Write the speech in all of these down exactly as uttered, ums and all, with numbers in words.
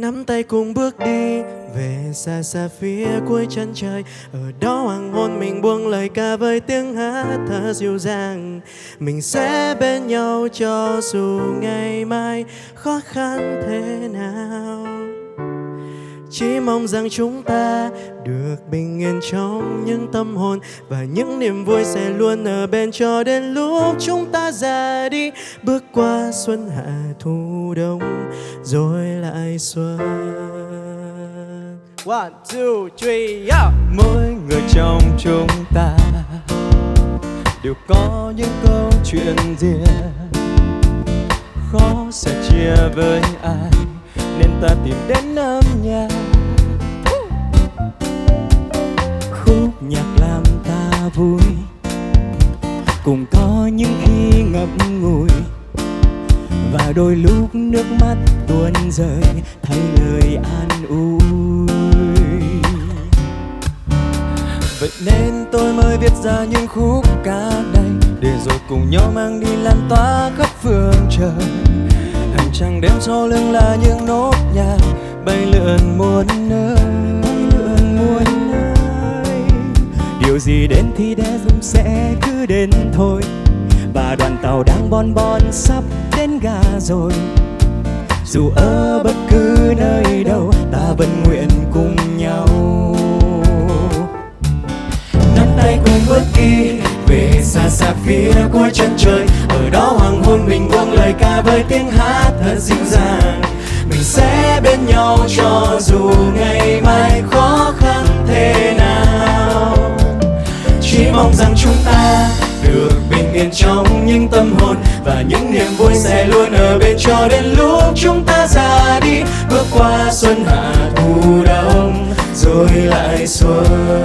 nắm tay cùng bước đi về xa xa phía cuối chân trời. Ở đó hoàng hôn mình buông lời ca với tiếng hát thật dịu dàng. Mình sẽ bên nhau cho dù ngày mai khó khăn thế nào. Chỉ mong rằng chúng ta được bình yên trong những tâm hồn, và những niềm vui sẽ luôn ở bên cho đến lúc chúng ta già đi. Bước qua xuân hạ thu đông rồi lại xuân. One, two, three, yeah. Mỗi người trong chúng ta đều có những câu chuyện riêng, khó sẽ chia với ai nên ta tìm đến âm nhạc. Khúc nhạc làm ta vui, cùng có những khi ngậm ngùi, và đôi lúc nước mắt tuôn rơi thay lời an ủi. Vậy nên tôi mới viết ra những khúc ca này, để rồi cùng nhau mang đi lan tỏa khắp phương trời. Hành trang đêm sau lưng là những nốt nhạc bay lượn muôn nơi, lượn muôn nơi. Điều gì đến thì đã dùng sẽ cứ đến thôi, và đoàn tàu đang bon bon sắp đến ga rồi. Dù ở bất cứ nơi đâu ta vẫn nguyện cùng nhau nắm tay cùng bước đi về xa xa phía cuối chân trời. Ở đó hoàng hôn mình buông lời ca với tiếng hát thật dịu dàng. Mình sẽ bên nhau cho dù ngày mai khó khăn thế nào. Chỉ mong rằng chúng ta được bình yên trong những tâm hồn, và những niềm vui sẽ luôn ở bên cho đến lúc chúng ta già đi. Bước qua xuân hạ thu đông rồi lại xuân.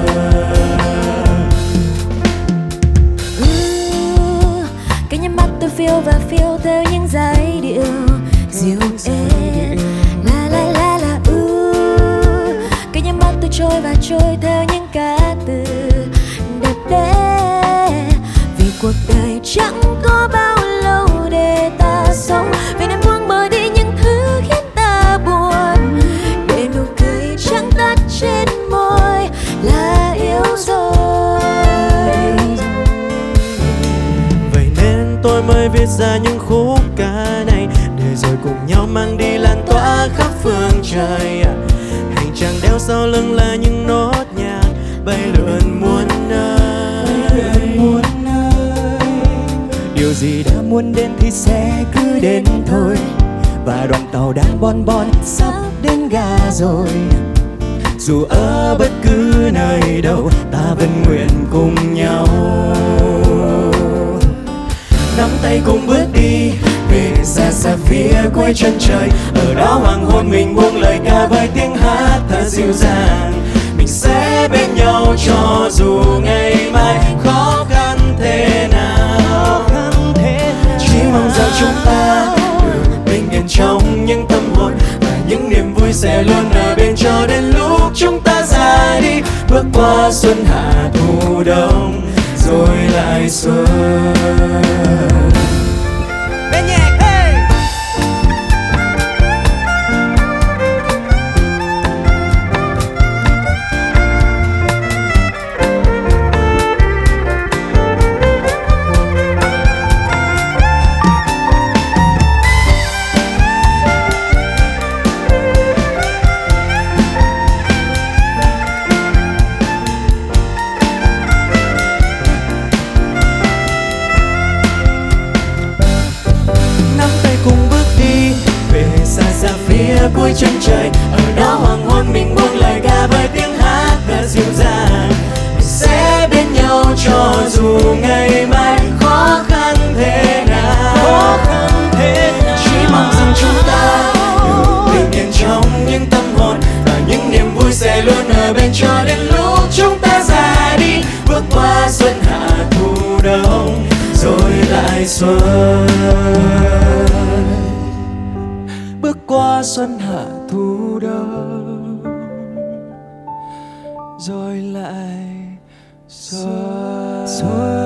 Cái nhắm mắt tôi phiêu và phiêu theo những giai điệu dịu êm, la la la la uh. Cái nhắm mắt tôi trôi và trôi theo những ca từ đẹp đẽ. Vì cuộc đời chẳng có bao lâu để ta sống, vì nên buông bỏ đi những thứ khiến ta buồn, để nụ cười trắng tắt trên môi là yêu rồi. Vậy nên tôi mới viết ra những khúc ca này, để rồi cùng nhau mang đi lan tỏa khắp phương trời. Hành trang đeo sau lưng là những nốt nhạc bay lượn muôn nơi. Điều gì đã muốn đến thì sẽ cứ đến thôi, và đoàn tàu đang bon bon sắp đến ga rồi. Dù ở bất cứ nơi đâu ta vẫn nguyện cùng nhau nắm tay cùng bước đi về xa xa phía cuối chân trời. Ở đó hoàng hôn mình buông lời ca với tiếng hát thật dịu dàng. Mình sẽ bên nhau cho dù ngày mai khó khăn thế nào. Chỉ mong rằng chúng ta được bình yên trong những tâm hồn, và những niềm vui sẽ luôn ở bên cho đến lúc chúng ta già đi. Bước qua xuân hạ thu đông rồi lại xuân. Bên nhạc hey! Cuối chân trời, ở đó hoàng hôn mình buông lời ca với tiếng hát thật dịu dàng. Mình sẽ bên nhau cho dù ngày mai khó khăn thế nào. Khó khăn thế nào. Chỉ mong rằng chúng ta được bình yên trong những tâm hồn, và những niềm vui sẽ luôn ở bên cho đến lúc chúng ta già đi. Bước qua xuân hạ thu đông rồi lại xuân. Bước qua xuân hạ thu đông rồi lại xuân.